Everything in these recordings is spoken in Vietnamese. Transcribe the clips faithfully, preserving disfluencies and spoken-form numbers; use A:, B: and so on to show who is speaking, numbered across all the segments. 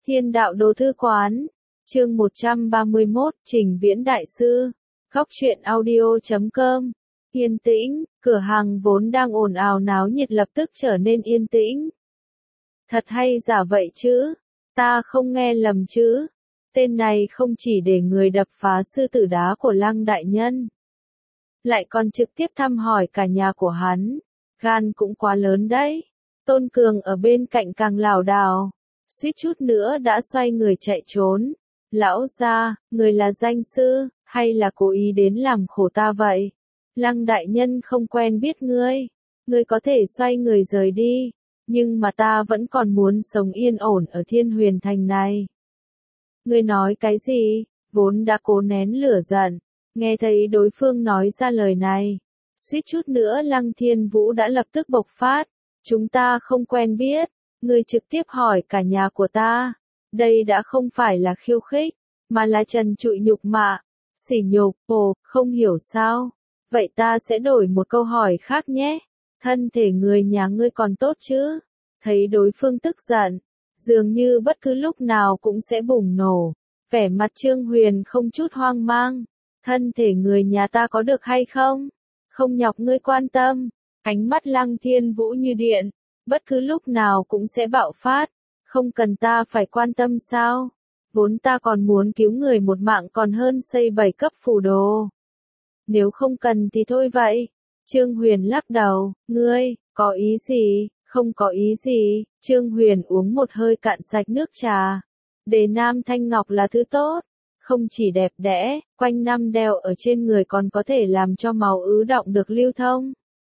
A: Thiên đạo đồ thư quán, chương một trăm ba mươi mốt, Trình Viễn Đại Sư, góc truyện audio chấm com. Yên tĩnh, cửa hàng vốn đang ồn ào náo nhiệt lập tức trở nên yên tĩnh. Thật hay giả vậy chứ? Ta không nghe lầm chứ? Tên này không chỉ để người đập phá sư tử đá của Lăng đại nhân, lại còn trực tiếp thăm hỏi cả nhà của hắn. Gan cũng quá lớn đấy. Tôn Cường ở bên cạnh càng lảo đảo, suýt chút nữa đã xoay người chạy trốn. Lão gia, người là danh sư, hay là cố ý đến làm khổ ta vậy? Lăng đại nhân không quen biết ngươi, ngươi có thể xoay người rời đi, nhưng mà ta vẫn còn muốn sống yên ổn ở Thiên Huyền Thành này. Ngươi nói cái gì? Vốn đã cố nén lửa giận, nghe thấy đối phương nói ra lời này, suýt chút nữa Lăng Thiên Vũ đã lập tức bộc phát. Chúng ta không quen biết, ngươi trực tiếp hỏi cả nhà của ta. Đây đã không phải là khiêu khích, mà là trần trụi nhục mạ, sỉ nhục. Ồ, không hiểu sao? Vậy ta sẽ đổi một câu hỏi khác nhé. Thân thể người nhà ngươi còn tốt chứ? Thấy đối phương tức giận, dường như bất cứ lúc nào cũng sẽ bùng nổ. Vẻ mặt Trương Huyền không chút hoang mang. Thân thể người nhà ta có được hay không? Không nhọc ngươi quan tâm. Ánh mắt Lăng Thiên Vũ như điện, bất cứ lúc nào cũng sẽ bạo phát. Không cần ta phải quan tâm sao? Vốn ta còn muốn cứu người một mạng còn hơn xây bảy cấp phù đồ. Nếu không cần thì thôi vậy. Trương Huyền lắc đầu, ngươi, có ý gì? Không có ý gì. Trương Huyền uống một hơi cạn sạch nước trà. Đề nam thanh ngọc là thứ tốt. Không chỉ đẹp đẽ, quanh năm đeo ở trên người còn có thể làm cho máu ứ đọng được lưu thông.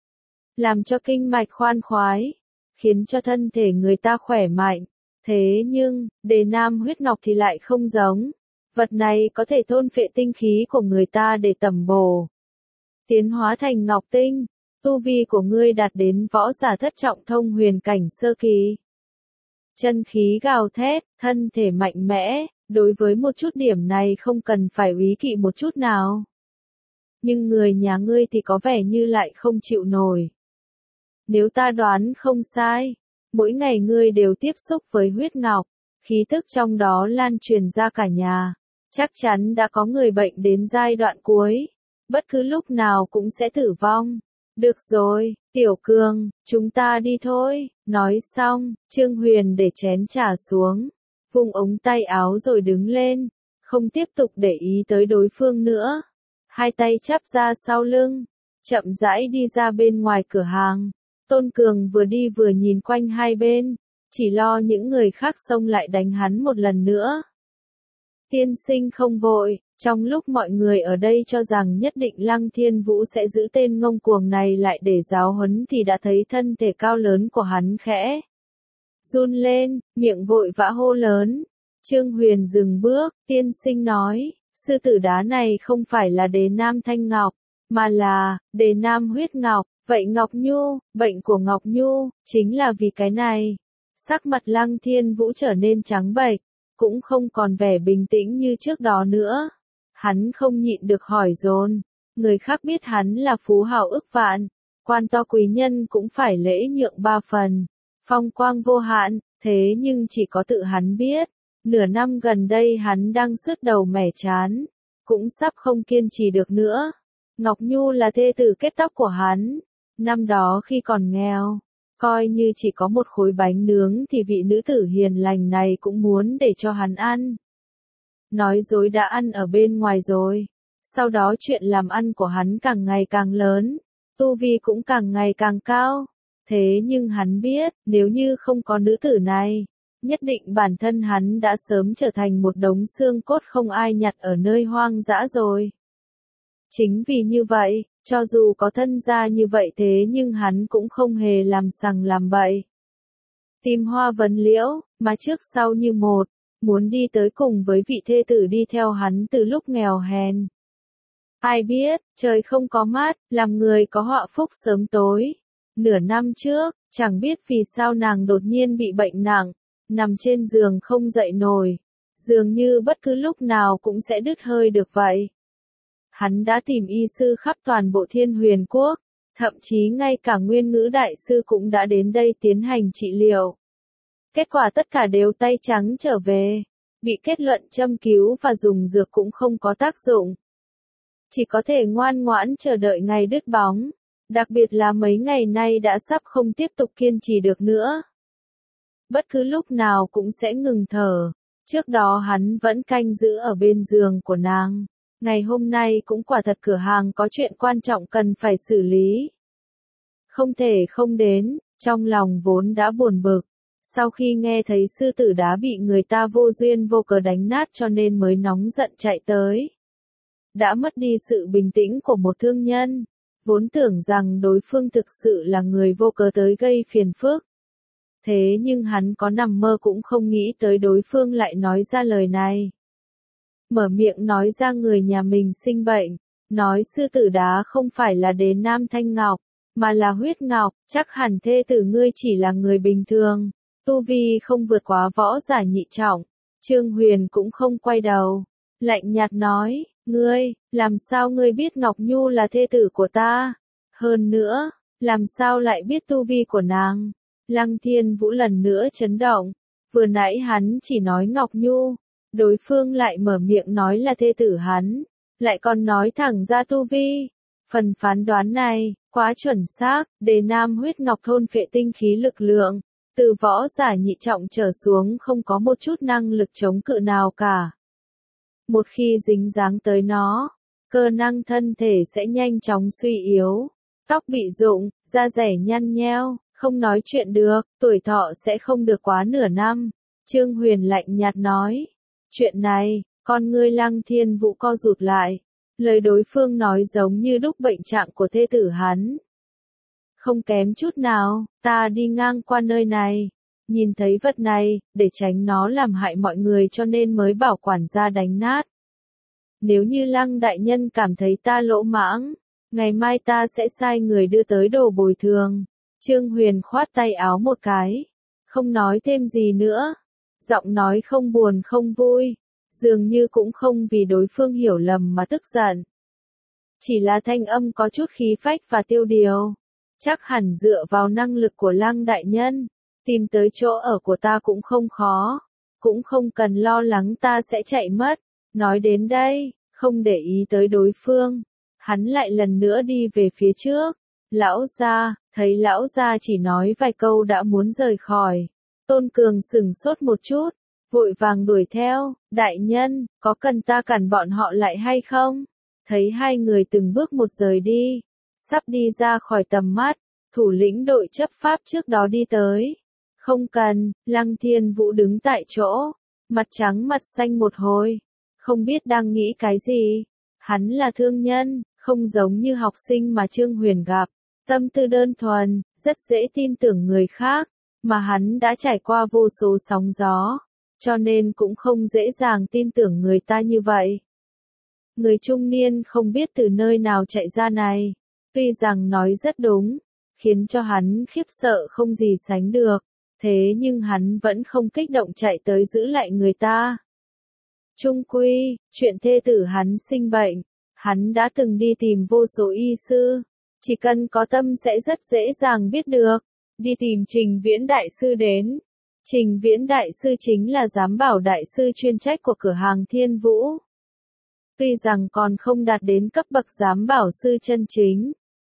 A: Làm cho kinh mạch khoan khoái, khiến cho thân thể người ta khỏe mạnh. Thế nhưng, đề nam huyết ngọc thì lại không giống. Vật này có thể thôn phệ tinh khí của người ta để tẩm bổ, tiến hóa thành ngọc tinh. Tu vi của ngươi đạt đến võ giả thất trọng thông huyền cảnh sơ kỳ. Chân khí gào thét, thân thể mạnh mẽ, đối với một chút điểm này không cần phải úy kỵ một chút nào. Nhưng người nhà ngươi thì có vẻ như lại không chịu nổi. Nếu ta đoán không sai, mỗi ngày ngươi đều tiếp xúc với huyết ngọc, khí tức trong đó lan truyền ra cả nhà. Chắc chắn đã có người bệnh đến giai đoạn cuối, bất cứ lúc nào cũng sẽ tử vong. Được rồi, Tiểu Cường, chúng ta đi thôi. Nói xong, Trương Huyền để chén trà xuống, vung ống tay áo rồi đứng lên, không tiếp tục để ý tới đối phương nữa. Hai tay chắp ra sau lưng, chậm rãi đi ra bên ngoài cửa hàng. Tôn Cường vừa đi vừa nhìn quanh hai bên, chỉ lo những người khác xông lại đánh hắn một lần nữa. Tiên sinh không vội, trong lúc mọi người ở đây cho rằng nhất định Lăng Thiên Vũ sẽ giữ tên ngông cuồng này lại để giáo huấn thì đã thấy thân thể cao lớn của hắn khẽ run lên, miệng vội vã hô lớn. Trương Huyền dừng bước, tiên sinh nói, sư tử đá này không phải là đề nam thanh ngọc, mà là đề nam huyết ngọc. Vậy Ngọc Nhu, bệnh của Ngọc Nhu, chính là vì cái này. Sắc mặt Lăng Thiên Vũ trở nên trắng bệch, cũng không còn vẻ bình tĩnh như trước đó nữa. Hắn không nhịn được hỏi dồn, người khác biết hắn là phú hào ức vạn, quan to quý nhân cũng phải lễ nhượng ba phần, phong quang vô hạn, thế nhưng chỉ có tự hắn biết, nửa năm gần đây hắn đang sứt đầu mẻ chán, cũng sắp không kiên trì được nữa. Ngọc Nhu là thê tử kết tóc của hắn. Năm đó khi còn nghèo, coi như chỉ có một khối bánh nướng thì vị nữ tử hiền lành này cũng muốn để cho hắn ăn. Nói dối đã ăn ở bên ngoài rồi. Sau đó chuyện làm ăn của hắn càng ngày càng lớn, tu vi cũng càng ngày càng cao. Thế nhưng hắn biết, nếu như không có nữ tử này, nhất định bản thân hắn đã sớm trở thành một đống xương cốt không ai nhặt ở nơi hoang dã rồi. Chính vì như vậy, cho dù có thân gia như vậy thế nhưng hắn cũng không hề làm sằng làm bậy. Tìm hoa vấn liễu, mà trước sau như một, muốn đi tới cùng với vị thê tử đi theo hắn từ lúc nghèo hèn. Ai biết, trời không có mắt, làm người có họa phúc sớm tối. Nửa năm trước, chẳng biết vì sao nàng đột nhiên bị bệnh nặng, nằm trên giường không dậy nổi, dường như bất cứ lúc nào cũng sẽ đứt hơi được vậy. Hắn đã tìm y sư khắp toàn bộ Thiên Huyền Quốc, thậm chí ngay cả Nguyên Ngữ Đại sư cũng đã đến đây tiến hành trị liệu. Kết quả tất cả đều tay trắng trở về, bị kết luận châm cứu và dùng dược cũng không có tác dụng. Chỉ có thể ngoan ngoãn chờ đợi ngày đứt bóng, đặc biệt là mấy ngày nay đã sắp không tiếp tục kiên trì được nữa. Bất cứ lúc nào cũng sẽ ngừng thở, trước đó hắn vẫn canh giữ ở bên giường của nàng, ngày hôm nay cũng quả thật cửa hàng có chuyện quan trọng cần phải xử lý. Không thể không đến, trong lòng vốn đã buồn bực, sau khi nghe thấy sư tử đá bị người ta vô duyên vô cớ đánh nát cho nên mới nóng giận chạy tới. Đã mất đi sự bình tĩnh của một thương nhân, vốn tưởng rằng đối phương thực sự là người vô cớ tới gây phiền phức. Thế nhưng hắn có nằm mơ cũng không nghĩ tới đối phương lại nói ra lời này. Mở miệng nói ra người nhà mình sinh bệnh, nói sư tử đá không phải là đế nam thanh ngọc, mà là huyết ngọc, chắc hẳn thê tử ngươi chỉ là người bình thường, tu vi không vượt quá võ giả nhị trọng. Trương Huyền cũng không quay đầu, lạnh nhạt nói, ngươi, làm sao ngươi biết Ngọc Nhu là thê tử của ta? Hơn nữa, làm sao lại biết tu vi của nàng? Lăng Thiên Vũ lần nữa chấn động, vừa nãy hắn chỉ nói Ngọc Nhu, đối phương lại mở miệng nói là thê tử hắn, lại còn nói thẳng ra tu vi. Phần phán đoán này, quá chuẩn xác, đế nam huyết ngọc thôn phệ tinh khí lực lượng, từ võ giả nhị trọng trở xuống không có một chút năng lực chống cự nào cả. Một khi dính dáng tới nó, cơ năng thân thể sẽ nhanh chóng suy yếu, tóc bị rụng, da rẻ nhăn nheo, không nói chuyện được, tuổi thọ sẽ không được quá nửa năm. Trương Huyền lạnh nhạt nói, chuyện này, con ngươi Lăng Thiên Vũ co rụt lại, lời đối phương nói giống như đúc bệnh trạng của thê tử hắn. Không kém chút nào, ta đi ngang qua nơi này, nhìn thấy vật này, để tránh nó làm hại mọi người cho nên mới bảo quản gia đánh nát. Nếu như Lăng đại nhân cảm thấy ta lỗ mãng, ngày mai ta sẽ sai người đưa tới đồ bồi thường. Trương Huyền khoát tay áo một cái, không nói thêm gì nữa, giọng nói không buồn không vui, dường như cũng không vì đối phương hiểu lầm mà tức giận. Chỉ là thanh âm có chút khí phách và tiêu điều, chắc hẳn dựa vào năng lực của Lăng đại nhân, tìm tới chỗ ở của ta cũng không khó, cũng không cần lo lắng ta sẽ chạy mất. Nói đến đây, không để ý tới đối phương, hắn lại lần nữa đi về phía trước. Lão gia, thấy lão gia chỉ nói vài câu đã muốn rời khỏi. Tôn Cường sừng sốt một chút, vội vàng đuổi theo, đại nhân, có cần ta cản bọn họ lại hay không? Thấy hai người từng bước một rời đi, sắp đi ra khỏi tầm mắt, thủ lĩnh đội chấp pháp trước đó đi tới. Không cần, Lăng Thiên Vũ đứng tại chỗ, mặt trắng mặt xanh một hồi, không biết đang nghĩ cái gì. Hắn là thương nhân, không giống như học sinh mà Trương Huyền gặp, tâm tư đơn thuần, rất dễ tin tưởng người khác, mà hắn đã trải qua vô số sóng gió, cho nên cũng không dễ dàng tin tưởng người ta như vậy. Người trung niên không biết từ nơi nào chạy ra này, tuy rằng nói rất đúng, khiến cho hắn khiếp sợ không gì sánh được, thế nhưng hắn vẫn không kích động chạy tới giữ lại người ta. Trung quy, chuyện thê tử hắn sinh bệnh, hắn đã từng đi tìm vô số y sư, chỉ cần có tâm sẽ rất dễ dàng biết được, đi tìm Trình Viễn Đại Sư đến. Trình Viễn Đại Sư chính là giám bảo đại sư chuyên trách của cửa hàng Thiên Vũ. Tuy rằng còn không đạt đến cấp bậc giám bảo sư chân chính,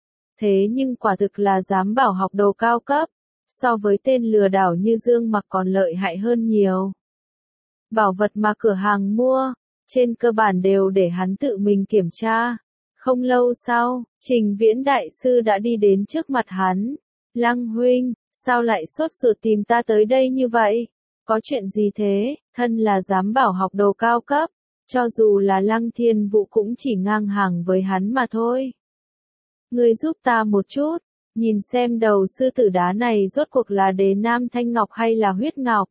A: thế nhưng quả thực là giám bảo học đồ cao cấp, so với tên lừa đảo như Dương Mặc còn lợi hại hơn nhiều. Bảo vật mà cửa hàng mua, trên cơ bản đều để hắn tự mình kiểm tra. Không lâu sau, Trình Viễn Đại Sư đã đi đến trước mặt hắn. Lăng huynh, sao lại sốt ruột tìm ta tới đây như vậy? Có chuyện gì thế? Thân là giám bảo học đồ cao cấp, cho dù là Lăng Thiên Vũ cũng chỉ ngang hàng với hắn mà thôi. Ngươi giúp ta một chút, nhìn xem đầu sư tử đá này rốt cuộc là đế nam thanh ngọc hay là huyết ngọc.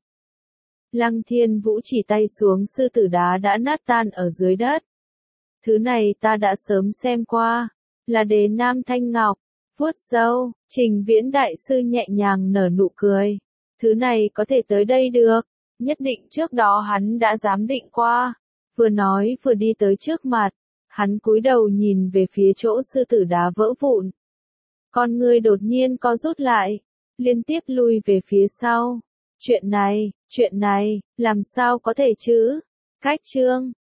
A: Lăng Thiên Vũ chỉ tay xuống sư tử đá đã nát tan ở dưới đất. Thứ này ta đã sớm xem qua, là đế nam thanh ngọc. Vuốt râu, Trình Viễn Đại Sư nhẹ nhàng nở nụ cười. Thứ này có thể tới đây được, nhất định trước đó hắn đã giám định qua. Vừa nói vừa đi tới trước mặt, hắn cúi đầu nhìn về phía chỗ sư tử đá vỡ vụn. Con ngươi đột nhiên co rút lại, liên tiếp lui về phía sau. Chuyện này, chuyện này, làm sao có thể chứ? Khách trương,